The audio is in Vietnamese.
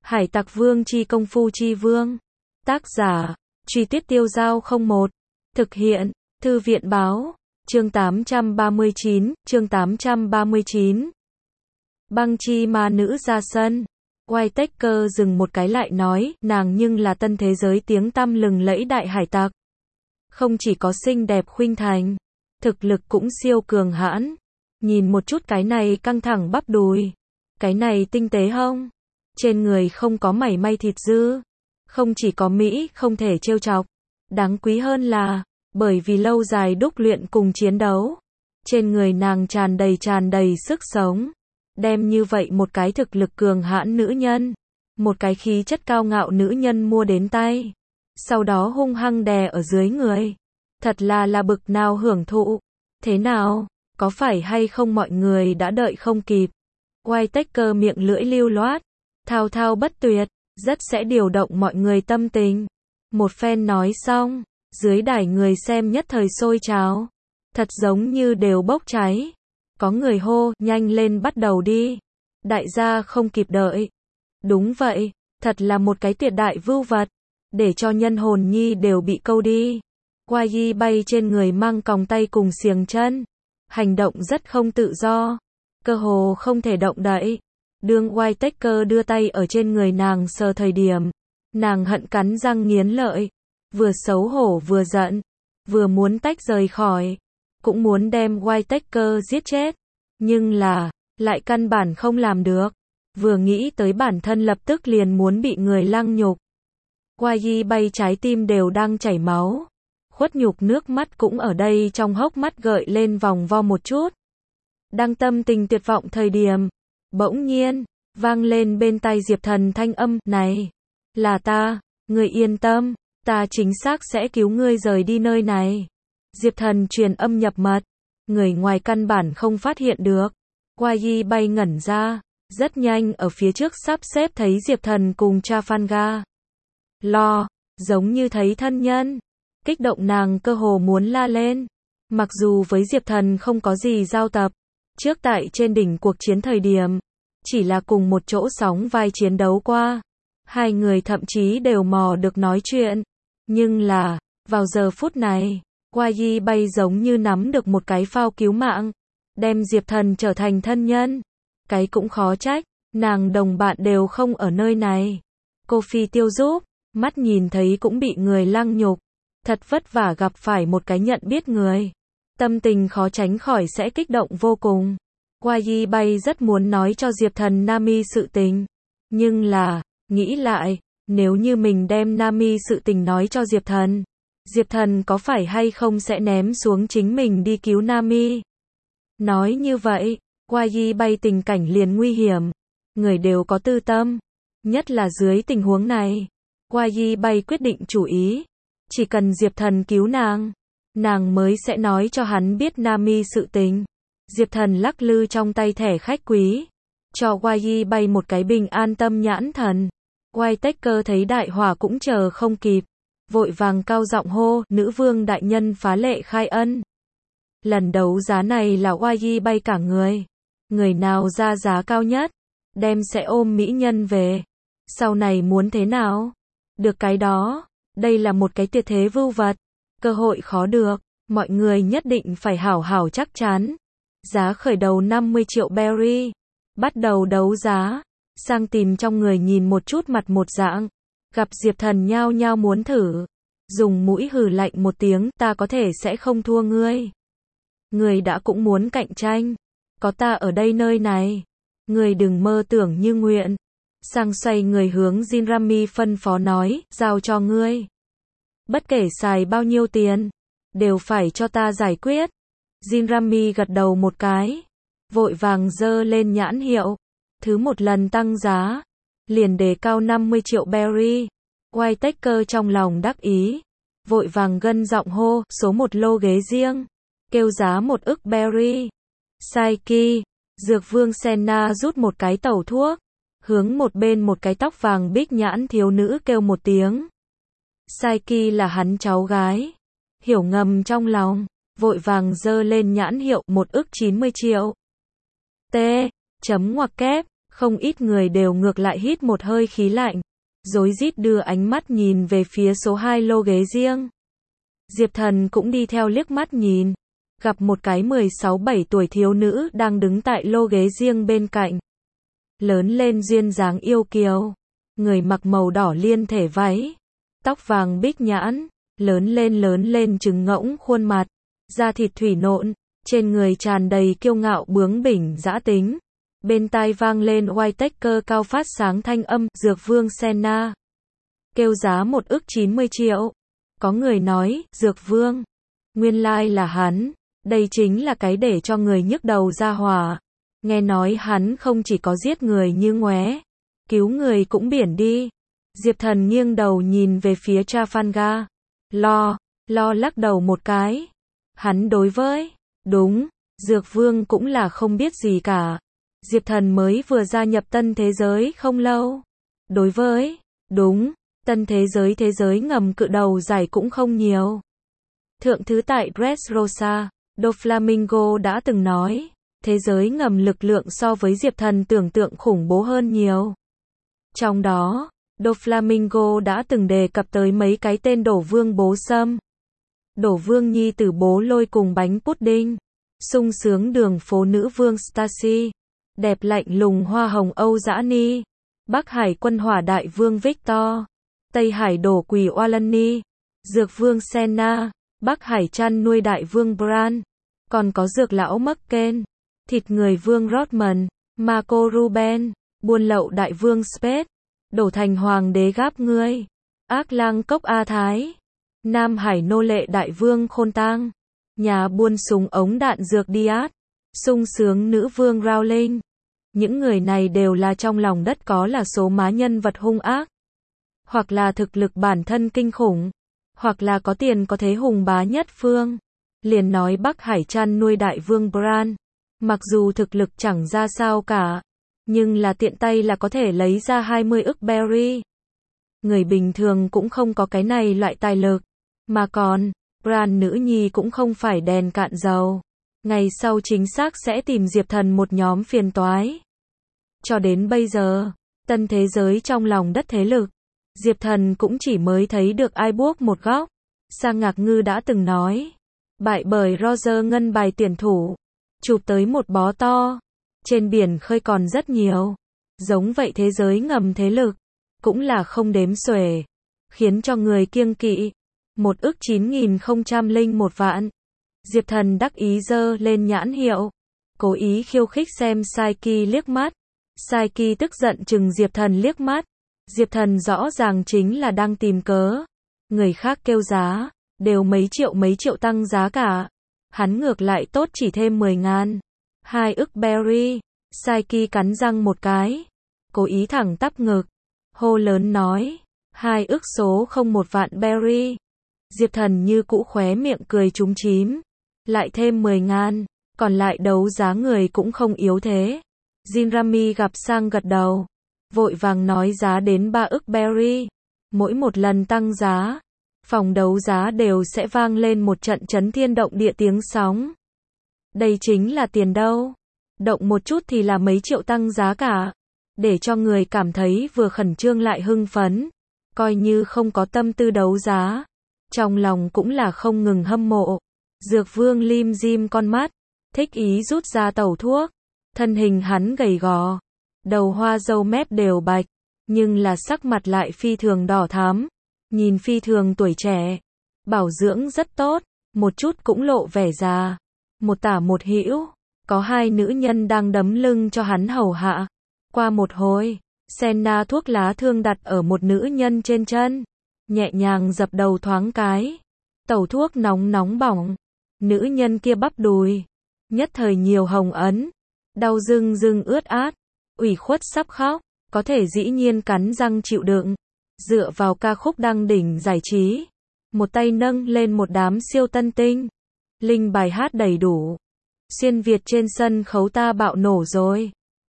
Hải Tặc Vương chi công phu chi vương. Tác giả, Truy Tuyết Tiêu Dao 01. Thực hiện, Thư viện báo. Chương 839, chương 839. Băng chi ma nữ ra sân. Whittaker dừng một cái lại nói, nàng nhưng là tân thế giới tiếng tăm lừng lẫy đại hải tặc. Không chỉ có xinh đẹp khuynh thành, thực lực cũng siêu cường hãn. Nhìn một chút cái này căng thẳng bắp đùi, cái này tinh tế hông, trên người không có mảy may thịt dư. Không chỉ có mỹ không thể trêu chọc, đáng quý hơn là, bởi vì lâu dài đúc luyện cùng chiến đấu, trên người nàng tràn đầy sức sống. Đem như vậy một cái thực lực cường hãn nữ nhân, một cái khí chất cao ngạo nữ nhân mua đến tay, sau đó hung hăng đè ở dưới người. Thật là bực nào hưởng thụ. Thế nào, có phải hay không mọi người đã đợi không kịp. Whittaker miệng lưỡi lưu loát, thao thao bất tuyệt, rất sẽ điều động mọi người tâm tình. Một phen nói xong, dưới đài người xem nhất thời sôi trào, thật giống như đều bốc cháy. Có người hô, nhanh lên bắt đầu đi. Đại gia không kịp đợi. Đúng vậy, thật là một cái tuyệt đại vưu vật, để cho nhân hồn nhi đều bị câu đi. Quai bay trên người mang còng tay cùng xiềng chân, hành động rất không tự do, cơ hồ không thể động đậy. Đương Whittaker đưa tay ở trên người nàng sờ thời điểm, nàng hận cắn răng nghiến lợi, vừa xấu hổ vừa giận, vừa muốn tách rời khỏi, cũng muốn đem Whittaker giết chết, nhưng là, lại căn bản không làm được. Vừa nghĩ tới bản thân lập tức liền muốn bị người lăng nhục. Quai bay trái tim đều đang chảy máu, khuất nhục nước mắt cũng ở đây trong hốc mắt gợi lên vòng vo một chút. Đang tâm tình tuyệt vọng thời điểm, bỗng nhiên, vang lên bên tai Diệp Thần thanh âm, này, là ta, ngươi yên tâm, ta chính xác sẽ cứu ngươi rời đi nơi này. Diệp Thần truyền âm nhập mật, người ngoài căn bản không phát hiện được. Quai bay ngẩn ra, rất nhanh ở phía trước sắp xếp thấy Diệp Thần cùng Trafalgar. Lo, giống như thấy thân nhân, kích động nàng cơ hồ muốn la lên. Mặc dù với Diệp Thần không có gì giao tập, trước tại trên đỉnh cuộc chiến thời điểm, chỉ là cùng một chỗ sóng vai chiến đấu qua. Hai người thậm chí đều mò được nói chuyện. Nhưng là, vào giờ phút này, Quai bay giống như nắm được một cái phao cứu mạng, đem Diệp Thần trở thành thân nhân. Cái cũng khó trách, nàng đồng bạn đều không ở nơi này. Cô Phi Tiêu giúp, mắt nhìn thấy cũng bị người lăng nhục, thật vất vả gặp phải một cái nhận biết người, tâm tình khó tránh khỏi sẽ kích động vô cùng. Quai bay rất muốn nói cho Diệp Thần Nami sự tình, nhưng là, nghĩ lại, nếu như mình đem Nami sự tình nói cho Diệp Thần có phải hay không sẽ ném xuống chính mình đi cứu Nami. Nói như vậy, Quai bay tình cảnh liền nguy hiểm, người đều có tư tâm, nhất là dưới tình huống này. Quai bay quyết định chủ ý, chỉ cần Diệp Thần cứu nàng mới sẽ nói cho hắn biết Nami sự tình. Diệp Thần lắc lư trong tay thẻ khách quý, cho Quai bay một cái bình an tâm nhãn thần. Whittaker thấy đại hỏa cũng chờ không kịp, vội vàng cao giọng hô, nữ vương đại nhân phá lệ khai ân. Lần đấu giá này là Quai bay cả người nào ra giá cao nhất, đem sẽ ôm mỹ nhân về. Sau này muốn thế nào? Được cái đó, đây là một cái tuyệt thế vưu vật, cơ hội khó được, mọi người nhất định phải hảo hảo chắc chắn. Giá khởi đầu 50 triệu berry, bắt đầu đấu giá, sang tìm trong người nhìn một chút mặt một dạng, gặp Diệp Thần nhao nhao muốn thử, dùng mũi hừ lạnh một tiếng, ta có thể sẽ không thua ngươi. Ngươi đã cũng muốn cạnh tranh, có ta ở đây nơi này, ngươi đừng mơ tưởng như nguyện. Sang xoay người hướng Jinrami phân phó nói, giao cho ngươi. Bất kể xài bao nhiêu tiền, đều phải cho ta giải quyết. Jinrami gật đầu một cái, vội vàng giơ lên nhãn hiệu, thứ một lần tăng giá, liền đề cao 50 triệu berry. Whittaker trong lòng đắc ý, vội vàng gân giọng hô, số một lô ghế riêng, kêu giá 1 ức berry. Saiki, Dược Vương Senna rút một cái tẩu thuốc, hướng một bên một cái tóc vàng bích nhãn thiếu nữ kêu một tiếng. Saiki là hắn cháu gái, hiểu ngầm trong lòng, vội vàng giơ lên nhãn hiệu 1 ức 90 triệu. T. Chấm ngoặc kép, Không ít người đều ngược lại hít một hơi khí lạnh, rối rít đưa ánh mắt nhìn về phía số 2 lô ghế riêng. Diệp Thần cũng đi theo liếc mắt nhìn, gặp một cái 16-17 tuổi thiếu nữ đang đứng tại lô ghế riêng bên cạnh. Lớn lên duyên dáng yêu kiều, người mặc màu đỏ liên thể váy, tóc vàng bích nhãn, lớn lên trứng ngỗng khuôn mặt, da thịt thủy nộn, trên người tràn đầy kiêu ngạo bướng bỉnh dã tính. Bên tai vang lên Whittaker cao phát sáng thanh âm, Dược Vương Senna. Kêu giá 1,90 triệu. Có người nói, Dược Vương. Nguyên lai là hắn. Đây chính là cái để cho người nhức đầu ra hỏa. Nghe nói hắn không chỉ có giết người như ngoé, cứu người cũng biển đi. Diệp Thần nghiêng đầu nhìn về phía Trafalgar. Lo lắc đầu một cái. Hắn đối với, đúng, Dược Vương cũng là không biết gì cả. Diệp Thần mới vừa gia nhập tân thế giới không lâu. Đối với, đúng, tân thế giới ngầm cự đầu giải cũng không nhiều. Thượng thứ tại Dressrosa, Doflamingo đã từng nói, thế giới ngầm lực lượng so với Diệp Thần tưởng tượng khủng bố hơn nhiều. Trong đó, Doflamingo đã từng đề cập tới mấy cái tên Đổ Vương Bố Sâm, Đổ Vương Nhi Tử Bố Lôi cùng bánh pudding, sung sướng đường phố nữ vương Stacy, đẹp lạnh lùng hoa hồng Âu Dã Ni, Bắc Hải quân hỏa đại vương Victor, Tây Hải đổ quỷ Oalani, Dược Vương Senna, Bắc Hải chăn nuôi đại vương Bran, còn có dược lão Merken, thịt người vương Rodman, Marco Ruben, buôn lậu đại vương Spade, đổ thành hoàng đế gáp ngươi, ác lang cốc A Thái, Nam Hải nô lệ đại vương Khôn Tang, nhà buôn súng ống đạn dược Diaz, sung sướng nữ vương Rowling. Những người này đều là trong lòng đất có là số má nhân vật hung ác, hoặc là thực lực bản thân kinh khủng, hoặc là có tiền có thế hùng bá nhất phương. Liền nói Bắc Hải chăn nuôi đại vương Bran, mặc dù thực lực chẳng ra sao cả, nhưng là tiện tay là có thể lấy ra 20 ức berry. Người bình thường cũng không có cái này loại tài lực, mà còn, Bran nữ nhi cũng không phải đèn cạn dầu. Ngày sau chính xác sẽ tìm Diệp Thần một nhóm phiền toái. Cho đến bây giờ, tân thế giới trong lòng đất thế lực, Diệp Thần cũng chỉ mới thấy được ai buốc một góc. Sang Ngạc Ngư đã từng nói, bại bởi Roger ngân bài tuyển thủ, chụp tới một bó to, trên biển khơi còn rất nhiều. Giống vậy thế giới ngầm thế lực, cũng là không đếm xuể, khiến cho người kiêng kỵ. 1,9001 vạn. Diệp Thần đắc ý giơ lên nhãn hiệu, cố ý khiêu khích xem Saiki liếc mắt. Saiki tức giận chừng Diệp Thần liếc mắt. Diệp Thần rõ ràng chính là đang tìm cớ. Người khác kêu giá, đều mấy triệu tăng giá cả. Hắn ngược lại tốt chỉ thêm 10.000. 2 ức berry. Saiki cắn răng một cái, cố ý thẳng tắp ngực, hô lớn nói, 2 ức số không 1 vạn berry. Diệp Thần như cũ khóe miệng cười trúng chím, lại thêm 10.000, còn lại đấu giá người cũng không yếu thế. Jinrami gặp sang gật đầu, vội vàng nói giá đến 3 ức berry. Mỗi một lần tăng giá, phòng đấu giá đều sẽ vang lên một trận chấn thiên động địa tiếng sóng. Đây chính là tiền đâu. Động một chút thì là mấy triệu tăng giá cả, để cho người cảm thấy vừa khẩn trương lại hưng phấn, coi như không có tâm tư đấu giá, trong lòng cũng là không ngừng hâm mộ. Dược Vương lim dim con mắt, thích ý rút ra tẩu thuốc, thân hình hắn gầy gò, đầu hoa râu mép đều bạch, nhưng là sắc mặt lại phi thường đỏ thắm, nhìn phi thường tuổi trẻ, bảo dưỡng rất tốt, một chút cũng lộ vẻ già, một tả một hữu. Có 2 nữ nhân đang đấm lưng cho hắn hầu hạ. Qua một hồi, Senna thuốc lá thương đặt ở một nữ nhân trên chân, nhẹ nhàng dập đầu thoáng cái. Tẩu thuốc nóng bỏng. Nữ nhân kia bắp đùi, nhất thời nhiều hồng ấn, đau rưng ướt át, ủy khuất sắp khóc, có thể dĩ nhiên cắn răng chịu đựng. Dựa vào ca khúc đăng đỉnh giải trí, một tay nâng lên một đám siêu tân tinh. Linh bài hát đầy đủ. Xuyên Việt trên sân khấu ta bạo nổ rồi.